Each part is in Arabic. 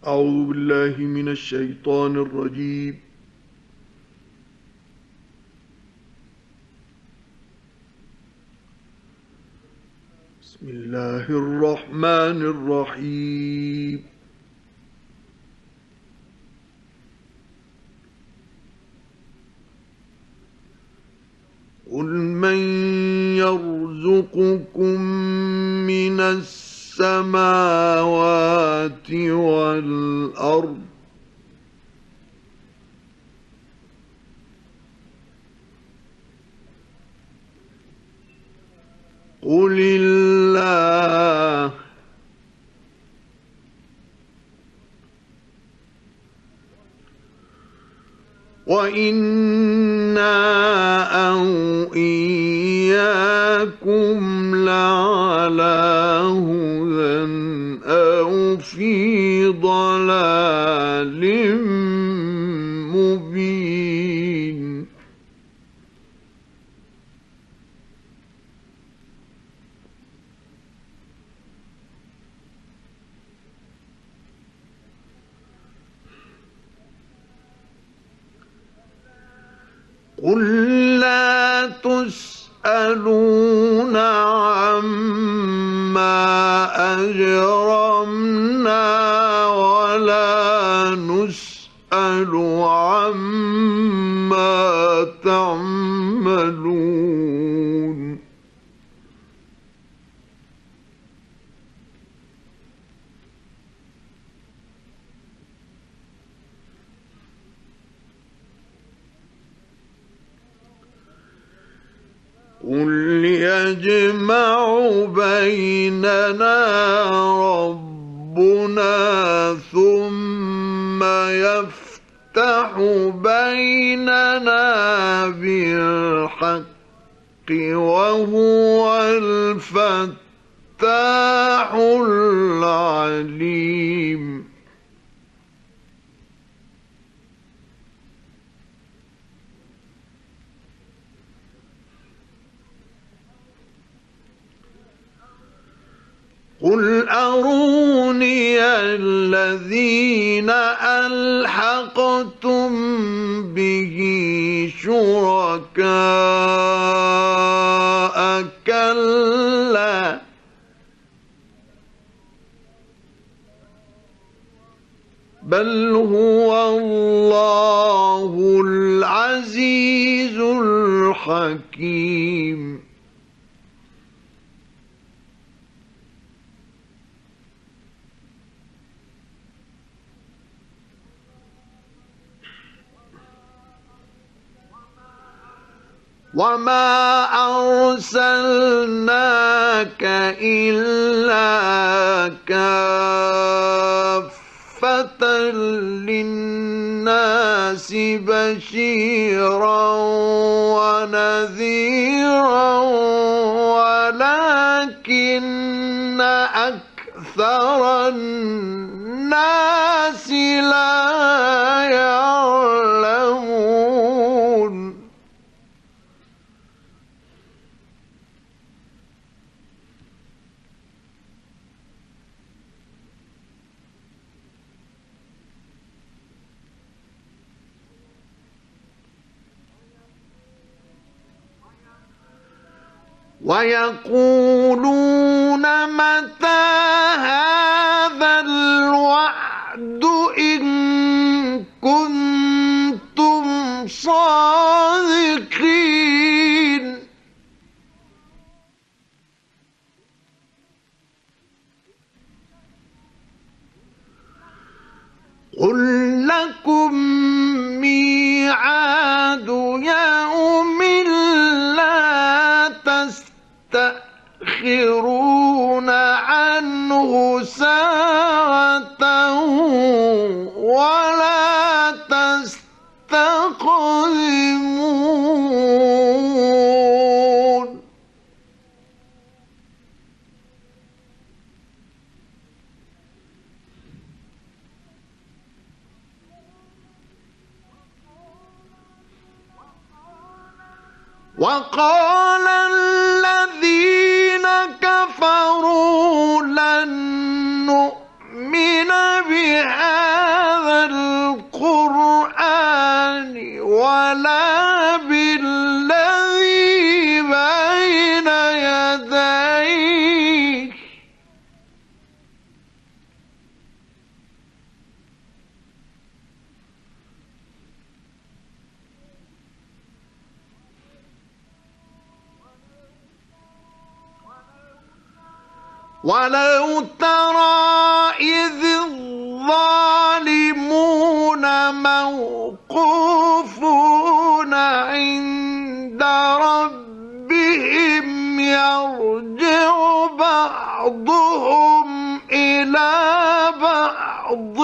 أعوذ بالله من الشيطان الرجيم. بسم الله الرحمن الرحيم. قل من يرزقكم من السماوات والأرض قل الله وإنا أو إياكم لعلى هدى أو في ضلال مبين. قل لا تسألون عما أجرمنا ولا نسأل عما تعملون. قل يجمع بيننا ربنا ثم يفتح بيننا بالحق وهو الفتاح العليم. قل أروني الذين ألحقتم به شركاء كلا بل هو الله العزيز الحكيم. وما أرسلناك إلا كافة للناس بشيرا ونذيرا ولكن أكثر الناس لا يعلمون. ويقولون متى هذا الوعد إن كنتم صادقين. قل لكم ميعاد يوم لا تستأخرون عنه ساعة ولا تستقدمون. وقال الذين كفروا لن نؤمن بهذا ولو ترى إذ الظالمون موقوفون عند ربهم يرجع بعضهم إلى بعض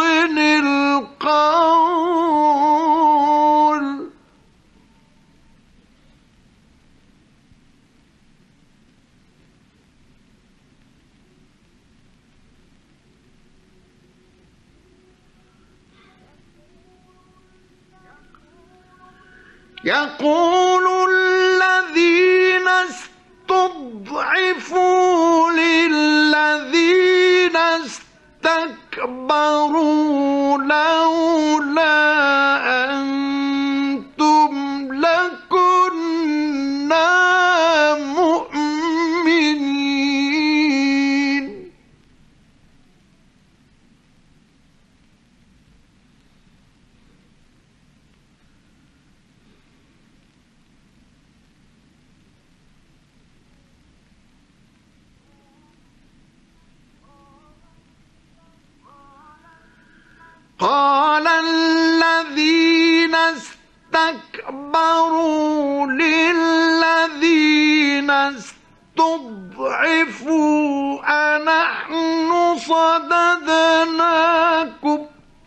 القول يقول الذين استضعفوا للذين استكبروا لولا أنتم لكنا مؤمنين قال الذين استكبروا للذين استضعفوا أنحن صددناكم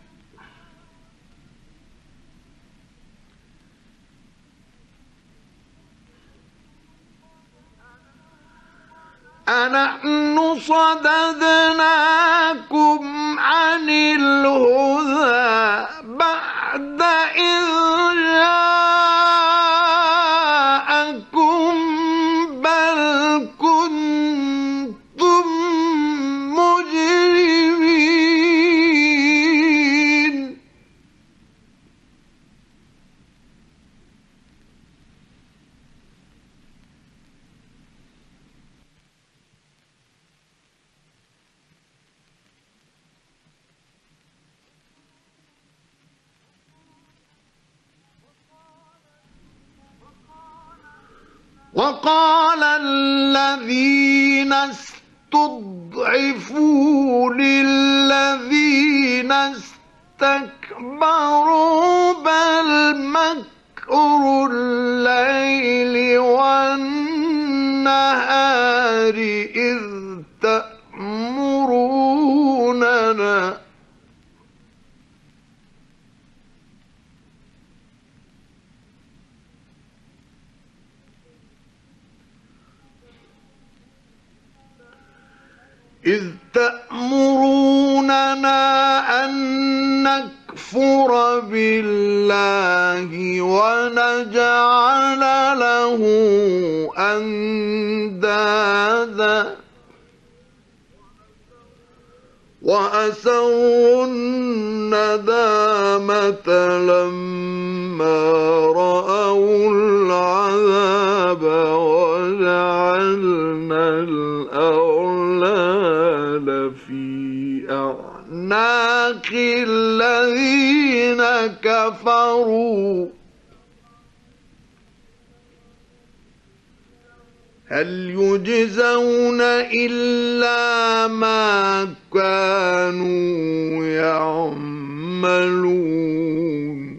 عن الهدى بعد إذ جاءكم بل كنتم مجرمين وقال الذين استضعفوا للذين استكبروا بل مكر الليل والنهار إذ تأمروننا أن نكفر بالله ونجعل له أندادا وأسروا الندامة لما رأوا العذاب وجعلنا الأغلال في أعناق الذين كفروا هل يجزون إلا ما كانوا يعملون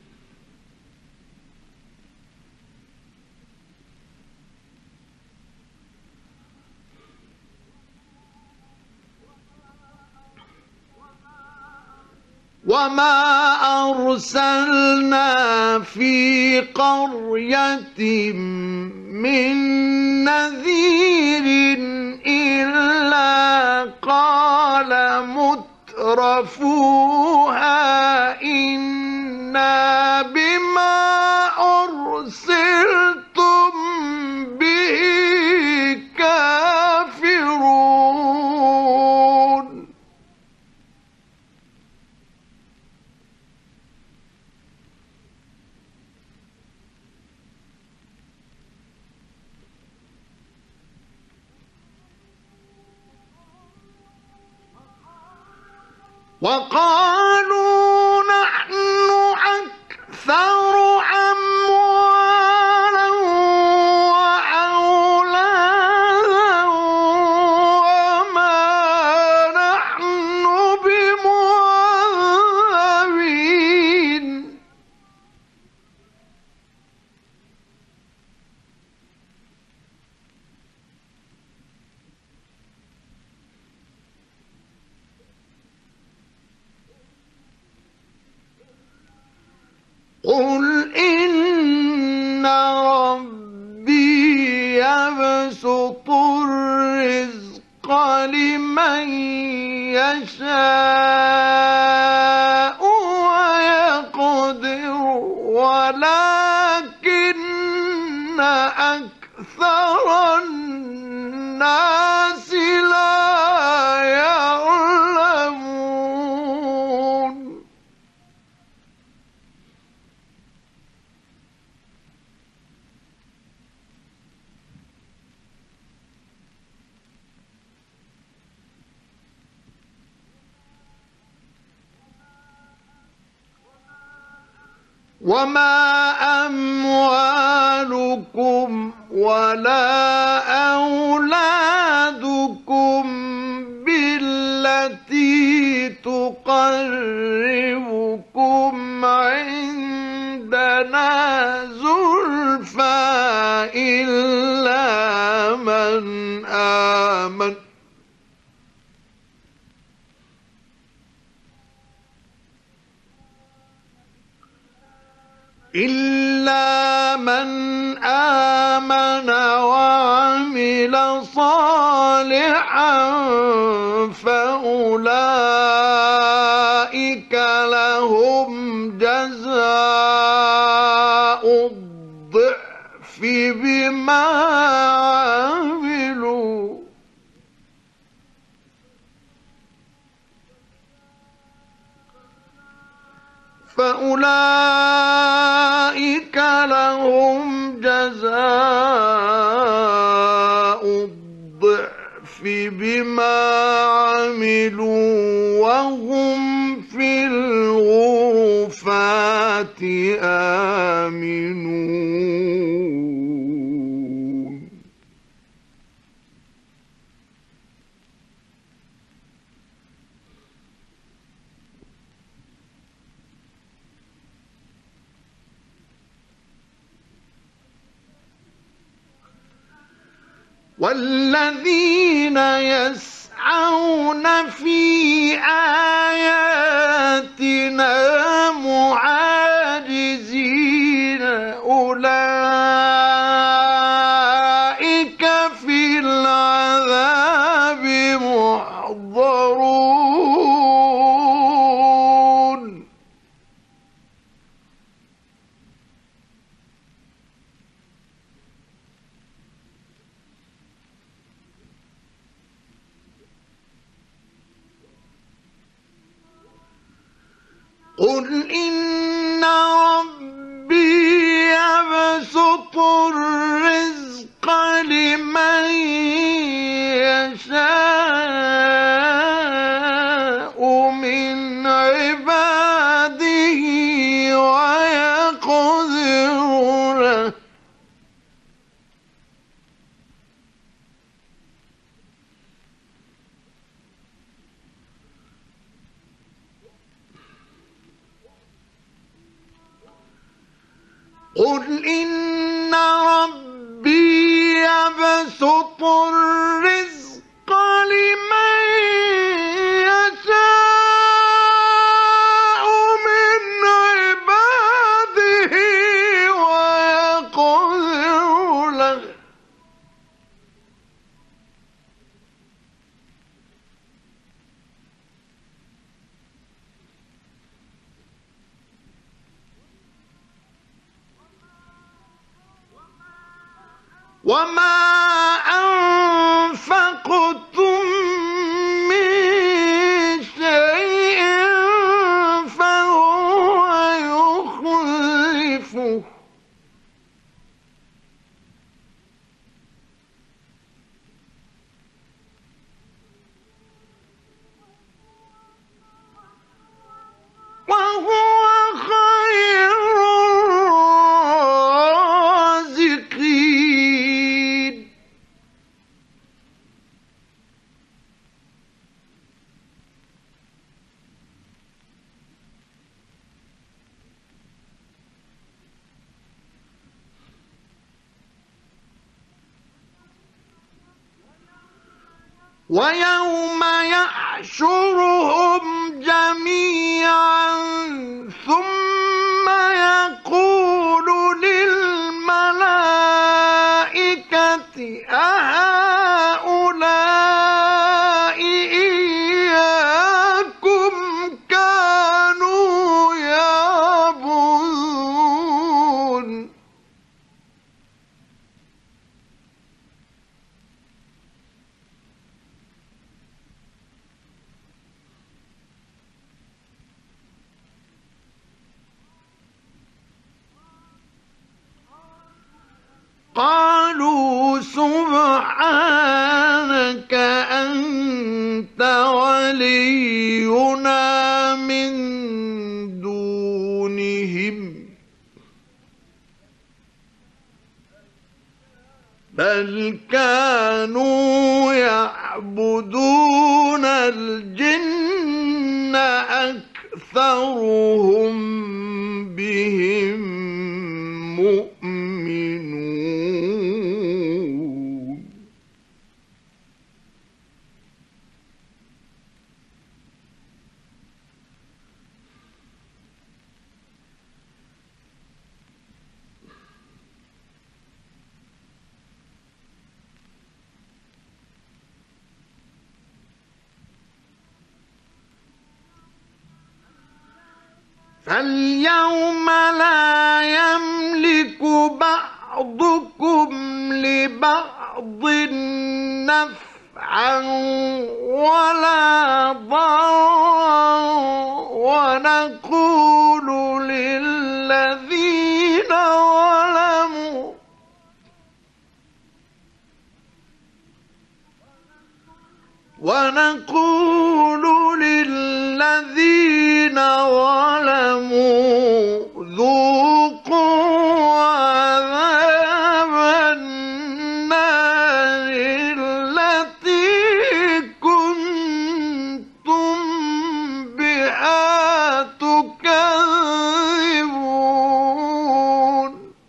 وما أرسلنا في قرية من نذير إلا قال مترفوها إنا بما أرسلتم به كافرون وقالوا نحن أكثر أموالا وأولادا وما قل إن ربي يبسط الرزق لمن يشاء ويقدر ولكن أكثر الناس لا يعلمون. وما أموالكم ولا أولادكم بالتي تقربكم عندنا زلفى إلا من آمن وعمل صالحا فأولئك لهم جزاء الضعف بما عملوا فأولئك لهم جزاء الضعف بما عملوا وهم في الغرفات آمنون. والذين يسعون في آياتنا معاجزين أولئك في العذاب محضرون. قل إن ربي يبسط الرزق لمن يشاء من عباده ويقدر له قل إن ربي يبسط الرزق لمن يشاء من عباده ويقدر له وما أنفقتم من شيء فهو يخلفه وهو خير الرازقين. ويوم يحشرهم جميعا ثم يقول قالوا سبحانك أنت ولينا من دونهم بل كانوا يعبدون الجن أكثرهم بهم مؤمنون فاليوم لا يملك بعضكم لبعض نفعا ولا ضرا ونقول للذين ظلموا ذوقوا عذاب النار التي كنتم بها تكذبون.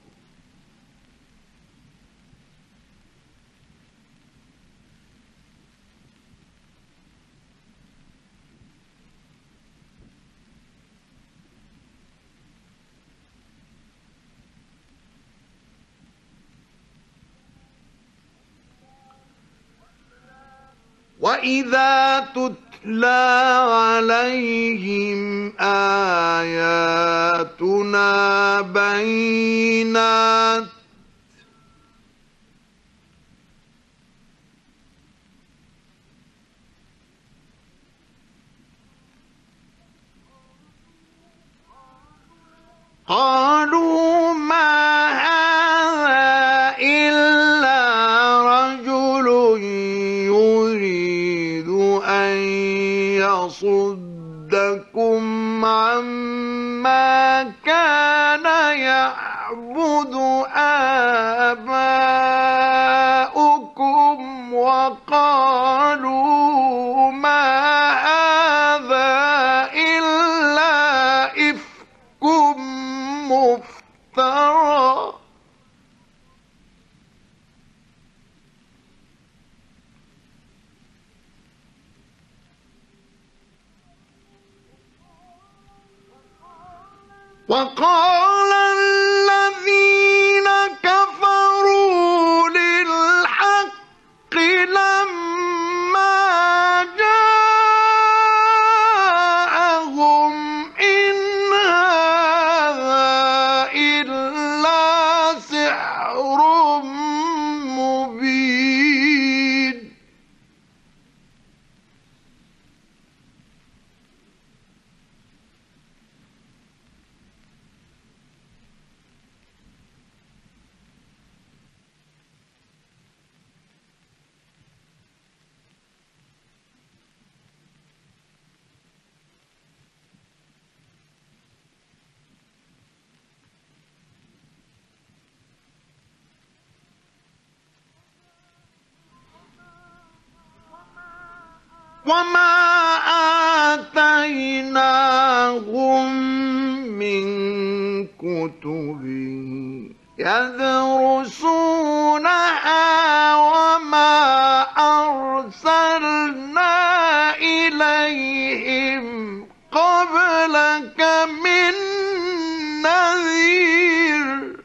وَإِذَا تُتْلَى عَلَيْهِمْ آيَاتُنَا بَيِّنَاتٍ قالوا ما هذا إلا رجل يريد أن يصدكم عما كان يعبد آباؤكم وقالوا ما هذا إلا إفك مفترى وقال الذين كفروا للحق لما جاءهم إن هذا إلا سحر مبين. وما آتيناهم من كتب يدرسونها وما أرسلنا إليهم قبلك من نذير.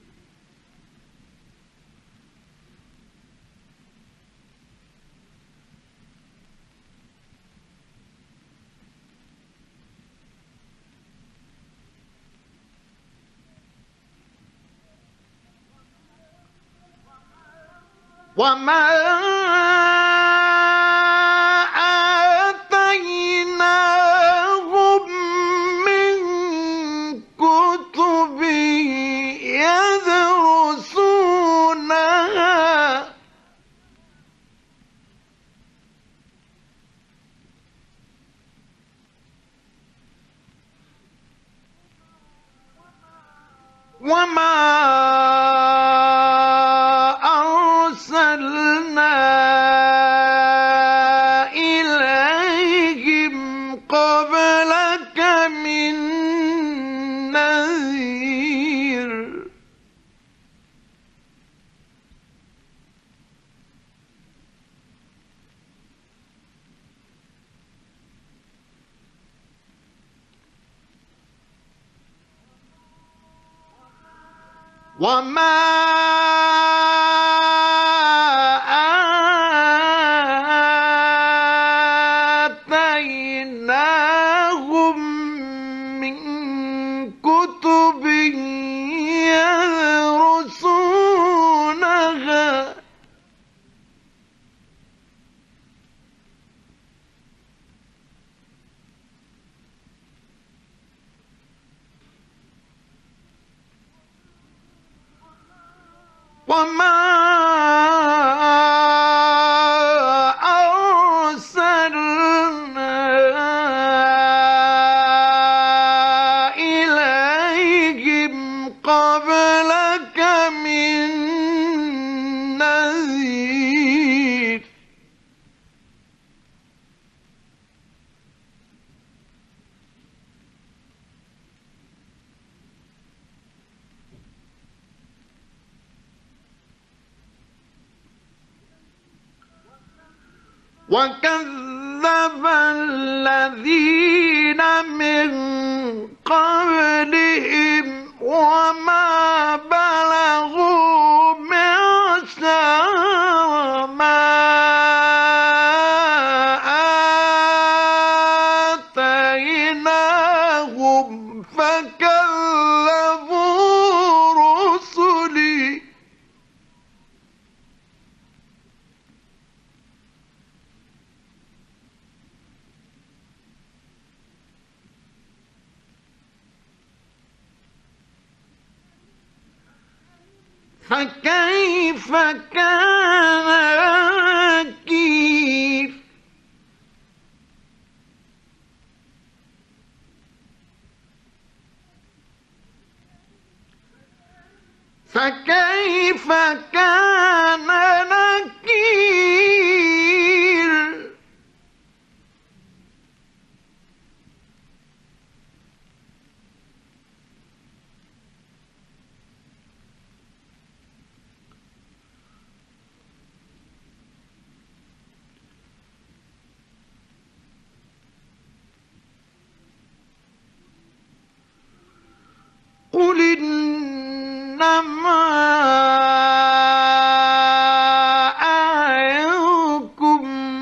وما آتيناهم من كتب يدرسونها وما أرسلنا إليهم قبلك من نذير وما آتيناهم من كتب يدرسونها وما أرسلنا إليهم قبلك من نذير وكذب الذين من قبلهم وما بلغوا معشار ما آتيناهم فكذبوا رسلي فكيف كان نكير فكيف كان نكير قل إنما أعظكم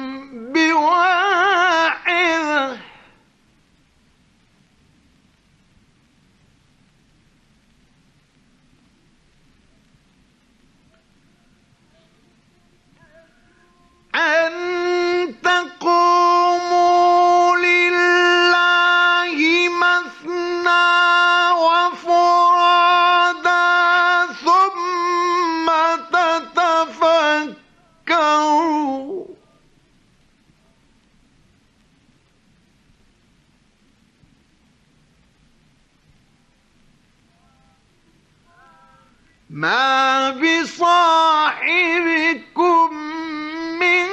بواحدة أن تقوموا لله مثنى وفرادا ثم تتفكروا ما بصاحبكم من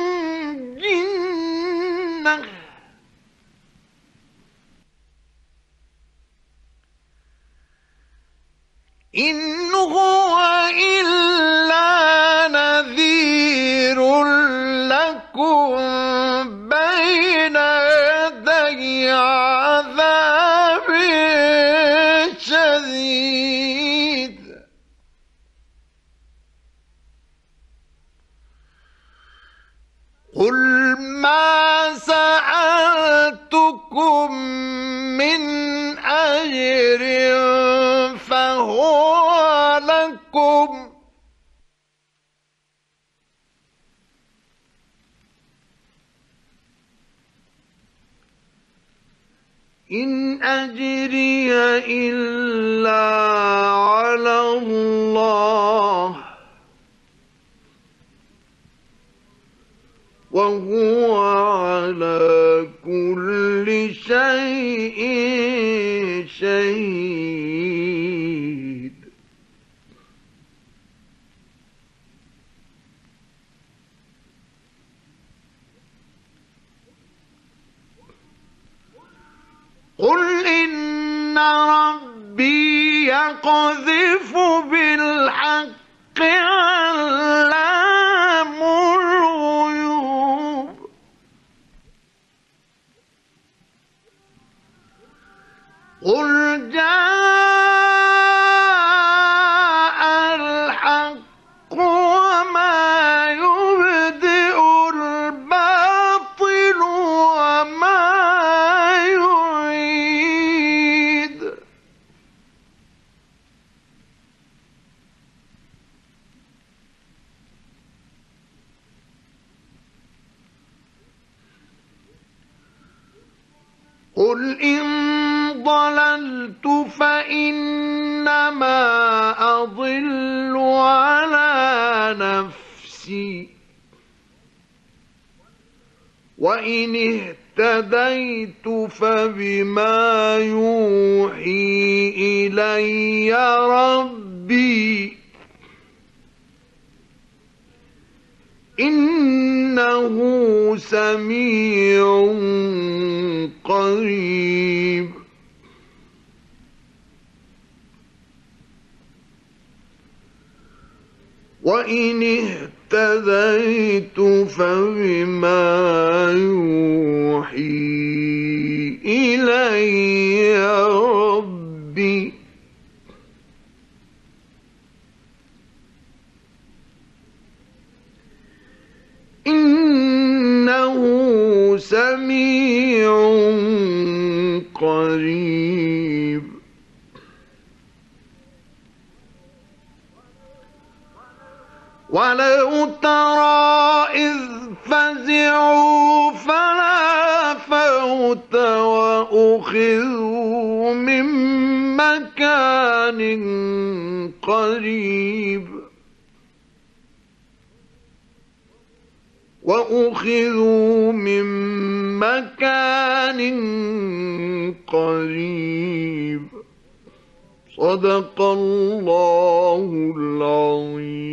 جنة إن هو إلا نذير لكم بين يدي عذاب شديد قل ما سألتكم من أجر فهو لكم إن أجري إلا على الله وهو على كل شيء شهيد قل إن ربي يقذف بالحق علام الغيوب قل جاء الحق وما يبدئ الباطل وما يعيد قل إن ضللت فإنما أضل على نفسي وإن اهتديت فبما يوحي إلي ربي إنه سميع قريب وإن اهتديت فبما يوحي إلي ربي إنه سميع قريب ولو ترى إذ فزعوا فلا فوت وأخذوا من مكان قريب صدق الله العظيم.